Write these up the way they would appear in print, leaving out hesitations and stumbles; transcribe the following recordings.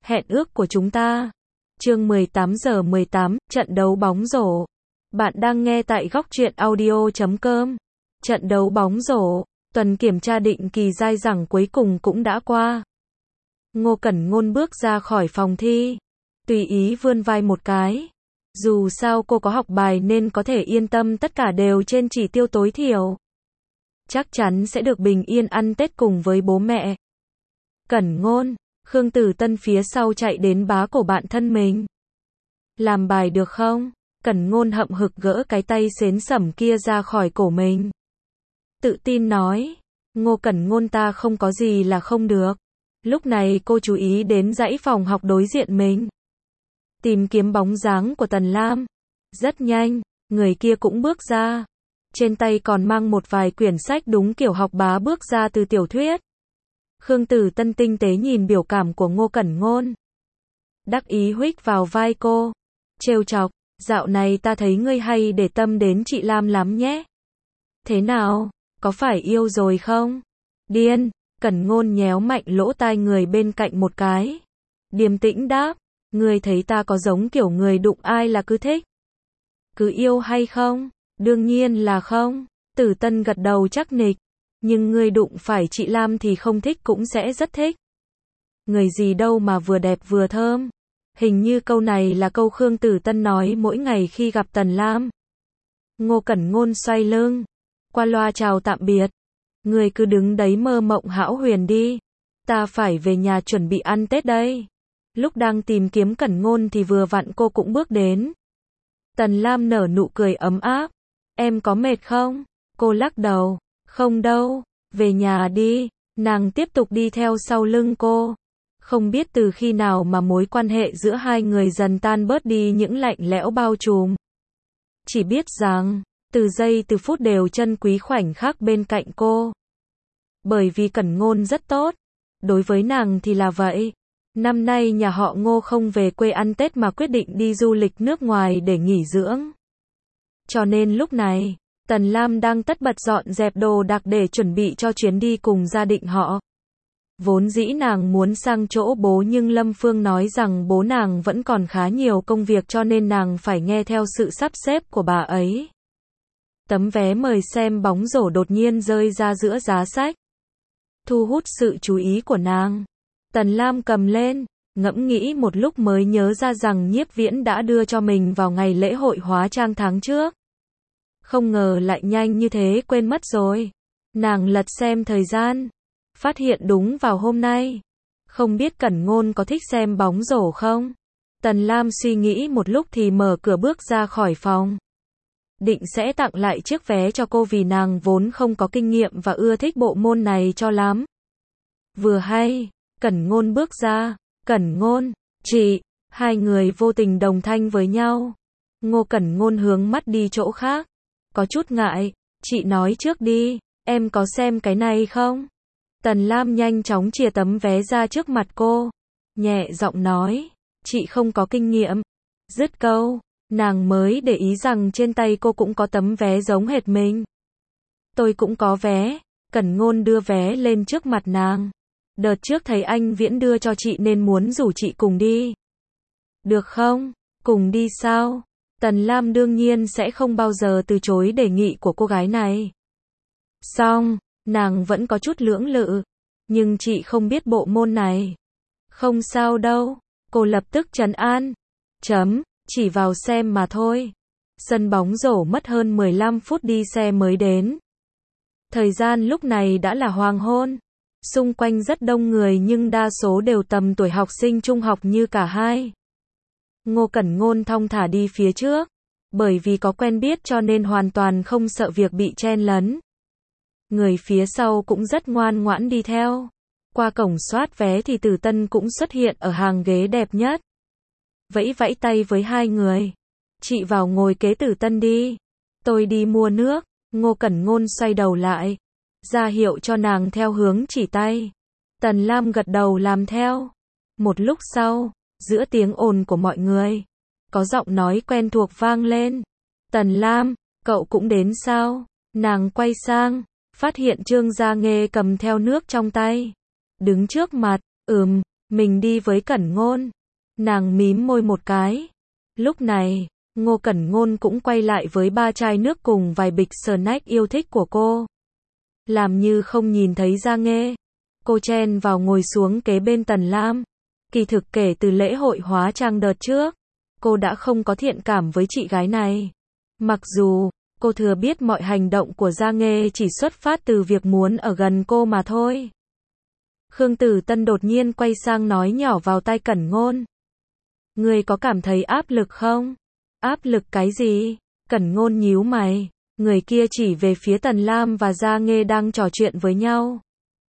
hẹn ước của chúng ta. Chương 18:18, trận đấu bóng rổ. Bạn đang nghe tại góc truyện audio.com. Trận đấu bóng rổ, tuần kiểm tra định kỳ dai dẳng cuối cùng cũng đã qua. Ngô Cẩn Ngôn bước ra khỏi phòng thi, tùy ý vươn vai một cái. Dù sao cô có học bài nên có thể yên tâm, tất cả đều trên chỉ tiêu tối thiểu. Chắc chắn sẽ được bình yên ăn Tết cùng với bố mẹ. Cẩn Ngôn, Khương Tử Tân phía sau chạy đến bá cổ bạn thân mình. Làm bài được không? Cẩn Ngôn hậm hực gỡ cái tay xến xẩm kia ra khỏi cổ mình. Tự tin nói, Ngô Cẩn Ngôn, ta không có gì là không được. Lúc này cô chú ý đến dãy phòng học đối diện mình, tìm kiếm bóng dáng của Tần Lam. Rất nhanh, người kia cũng bước ra. Trên tay còn mang một vài quyển sách đúng kiểu học bá bước ra từ tiểu thuyết. Khương Tử Tân tinh tế nhìn biểu cảm của Ngô Cẩn Ngôn, đắc ý huých vào vai cô, trêu chọc, dạo này ta thấy ngươi hay để tâm đến chị Lam lắm nhé. Thế nào, có phải yêu rồi không? Điên, Cẩn Ngôn nhéo mạnh lỗ tai người bên cạnh một cái. Điềm tĩnh đáp, ngươi thấy ta có giống kiểu người đụng ai là cứ thích? Cứ yêu hay không? Đương nhiên là không. Tử Tân gật đầu chắc nịch. Nhưng ngươi đụng phải chị Lam thì không thích cũng sẽ rất thích. Người gì đâu mà vừa đẹp vừa thơm. Hình như câu này là câu Khương Tử Tân nói mỗi ngày khi gặp Tần Lam. Ngô Cẩn Ngôn xoay lưng, qua loa chào tạm biệt. Ngươi cứ đứng đấy mơ mộng hão huyền đi. Ta phải về nhà chuẩn bị ăn Tết đây. Lúc đang tìm kiếm Cẩn Ngôn thì vừa vặn cô cũng bước đến. Tần Lam nở nụ cười ấm áp. Em có mệt không? Cô lắc đầu. Không đâu, về nhà đi. Nàng tiếp tục đi theo sau lưng cô. Không biết từ khi nào mà mối quan hệ giữa hai người dần tan bớt đi những lạnh lẽo bao trùm. Chỉ biết rằng, từ giây từ phút đều trân quý khoảnh khắc bên cạnh cô. Bởi vì Cẩn Ngôn rất tốt. Đối với nàng thì là vậy. Năm nay nhà họ Ngô không về quê ăn Tết mà quyết định đi du lịch nước ngoài để nghỉ dưỡng. Cho nên lúc này, Tần Lam đang tất bật dọn dẹp đồ đạc để chuẩn bị cho chuyến đi cùng gia đình họ. Vốn dĩ nàng muốn sang chỗ bố nhưng Lâm Phương nói rằng bố nàng vẫn còn khá nhiều công việc cho nên nàng phải nghe theo sự sắp xếp của bà ấy. Tấm vé mời xem bóng rổ đột nhiên rơi ra giữa giá sách, thu hút sự chú ý của nàng. Tần Lam cầm lên, ngẫm nghĩ một lúc mới nhớ ra rằng Nhiếp Viễn đã đưa cho mình vào ngày lễ hội hóa trang tháng trước. Không ngờ lại nhanh như thế quên mất rồi. Nàng lật xem thời gian, phát hiện đúng vào hôm nay. Không biết Cẩn Ngôn có thích xem bóng rổ không? Tần Lam suy nghĩ một lúc thì mở cửa bước ra khỏi phòng. Định sẽ tặng lại chiếc vé cho cô vì nàng vốn không có kinh nghiệm và ưa thích bộ môn này cho lắm. Vừa hay, Cẩn Ngôn bước ra. Cẩn Ngôn, chị, hai người vô tình đồng thanh với nhau. Ngô Cẩn Ngôn hướng mắt đi chỗ khác. Có chút ngại, chị nói trước đi, em có xem cái này không? Tần Lam nhanh chóng chìa tấm vé ra trước mặt cô, nhẹ giọng nói, chị không có kinh nghiệm. Dứt câu, nàng mới để ý rằng trên tay cô cũng có tấm vé giống hệt mình. Tôi cũng có vé. Cẩn Ngôn đưa vé lên trước mặt nàng. Đợt trước thấy anh Viễn đưa cho chị nên muốn rủ chị cùng đi. Được không? Cùng đi sao? Tần Lam đương nhiên sẽ không bao giờ từ chối đề nghị của cô gái này. Xong, nàng vẫn có chút lưỡng lự. Nhưng chị không biết bộ môn này. Không sao đâu. Cô lập tức trấn an. Chỉ vào xem mà thôi. Sân bóng rổ mất hơn 15 phút đi xe mới đến. Thời gian lúc này đã là hoàng hôn. Xung quanh rất đông người nhưng đa số đều tầm tuổi học sinh trung học như cả hai. Ngô Cẩn Ngôn thong thả đi phía trước. Bởi vì có quen biết cho nên hoàn toàn không sợ việc bị chen lấn. Người phía sau cũng rất ngoan ngoãn đi theo. Qua cổng soát vé thì Tử Tân cũng xuất hiện ở hàng ghế đẹp nhất. Vẫy vẫy tay với hai người. Chị vào ngồi kế Tử Tân đi. Tôi đi mua nước. Ngô Cẩn Ngôn xoay đầu lại, ra hiệu cho nàng theo hướng chỉ tay. Tần Lam gật đầu làm theo. Một lúc sau, giữa tiếng ồn của mọi người, có giọng nói quen thuộc vang lên. Tần Lam, cậu cũng đến sao? Nàng quay sang, phát hiện Trương Gia Nghê cầm theo nước trong tay. Đứng trước mặt, Mình đi với Cẩn Ngôn. Nàng mím môi một cái. Lúc này, Ngô Cẩn Ngôn cũng quay lại với 3 chai nước cùng vài bịch snack yêu thích của cô. Làm như không nhìn thấy Gia Nghê. Cô chen vào ngồi xuống kế bên Tần Lam. Kỳ thực kể từ lễ hội hóa trang đợt trước, cô đã không có thiện cảm với chị gái này. Mặc dù, cô thừa biết mọi hành động của Gia Nghê chỉ xuất phát từ việc muốn ở gần cô mà thôi. Khương Tử Tân đột nhiên quay sang nói nhỏ vào tai Cẩn Ngôn. Ngươi có cảm thấy áp lực không? Áp lực cái gì? Cẩn Ngôn nhíu mày. Người kia chỉ về phía Tần Lam và Gia Nghê đang trò chuyện với nhau.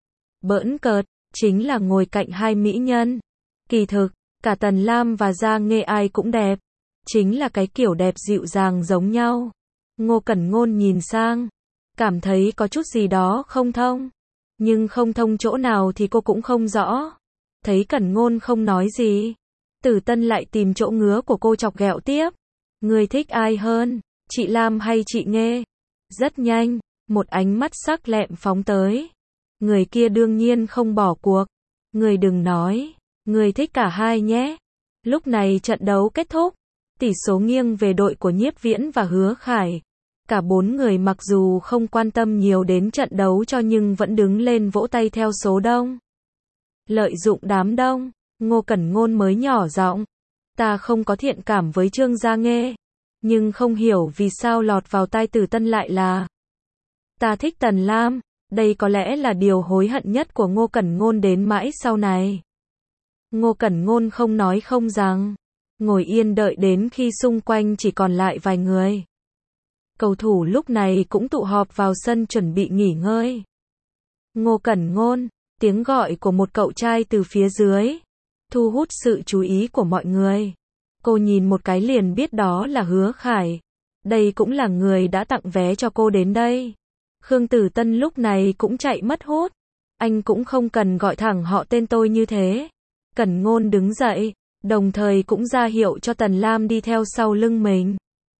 Bỡn cợt, chính là ngồi cạnh hai mỹ nhân. Kỳ thực, cả Tần Lam và Gia Nghê ai cũng đẹp. Chính là cái kiểu đẹp dịu dàng giống nhau. Ngô Cẩn Ngôn nhìn sang, cảm thấy có chút gì đó không thông. Nhưng không thông chỗ nào thì cô cũng không rõ. Thấy Cẩn Ngôn không nói gì, Tử Tân lại tìm chỗ ngứa của cô chọc ghẹo tiếp. Người thích ai hơn, chị Lam hay chị Nghê? Rất nhanh, một ánh mắt sắc lẹm phóng tới. Người kia đương nhiên không bỏ cuộc. Người đừng nói, người thích cả hai nhé. Lúc này trận đấu kết thúc, tỷ số nghiêng về đội của Nhiếp Viễn và Hứa Khải. Cả 4 người mặc dù không quan tâm nhiều đến trận đấu cho nhưng vẫn đứng lên vỗ tay theo số đông. Lợi dụng đám đông, Ngô Cẩn Ngôn mới nhỏ giọng. Ta không có thiện cảm với Trương Gia Nghê, nhưng không hiểu vì sao lọt vào tai Tử Tân lại là ta thích Tần Lam. Đây có lẽ là điều hối hận nhất của Ngô Cẩn Ngôn đến mãi sau này. Ngô Cẩn Ngôn không nói không rằng, ngồi yên đợi đến khi xung quanh chỉ còn lại vài người. Cầu thủ lúc này cũng tụ họp vào sân chuẩn bị nghỉ ngơi. Ngô Cẩn Ngôn, tiếng gọi của một cậu trai từ phía dưới, thu hút sự chú ý của mọi người. Cô nhìn một cái liền biết đó là Hứa Khải. Đây cũng là người đã tặng vé cho cô đến đây. Khương Tử Tân lúc này cũng chạy mất hút. Anh cũng không cần gọi thẳng họ tên tôi như thế. Cẩn Ngôn đứng dậy, đồng thời cũng ra hiệu cho Tần Lam đi theo sau lưng mình.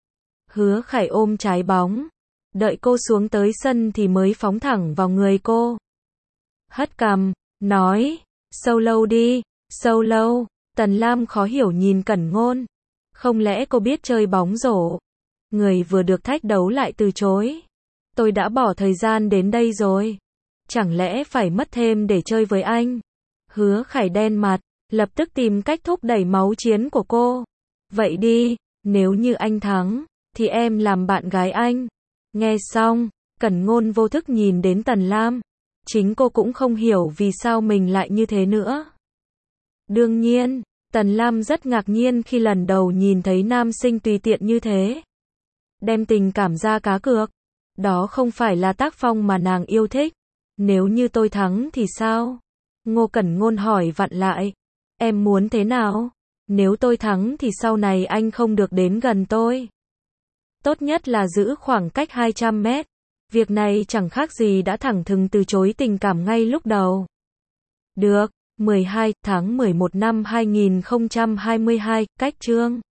Hứa Khải ôm trái bóng, đợi cô xuống tới sân thì mới phóng thẳng vào người cô. Hất cằm, nói, solo đi, solo. Tần Lam khó hiểu nhìn Cẩn Ngôn. Không lẽ cô biết chơi bóng rổ? Người vừa được thách đấu lại từ chối. Tôi đã bỏ thời gian đến đây rồi. Chẳng lẽ phải mất thêm để chơi với anh? Hứa Khải đen mặt, lập tức tìm cách thúc đẩy máu chiến của cô. Vậy đi, nếu như anh thắng, thì em làm bạn gái anh. Nghe xong, Cẩn Ngôn vô thức nhìn đến Tần Lam. Chính cô cũng không hiểu vì sao mình lại như thế nữa. Đương nhiên, Tần Lam rất ngạc nhiên khi lần đầu nhìn thấy nam sinh tùy tiện như thế. Đem tình cảm ra cá cược. Đó không phải là tác phong mà nàng yêu thích. Nếu như tôi thắng thì sao? Ngô Cẩn Ngôn hỏi vặn lại. Em muốn thế nào? Nếu tôi thắng thì sau này anh không được đến gần tôi. Tốt nhất là giữ khoảng cách 200 mét. Việc này chẳng khác gì đã thẳng thừng từ chối tình cảm ngay lúc đầu. Được, 12 tháng 11 năm 2022, cách chương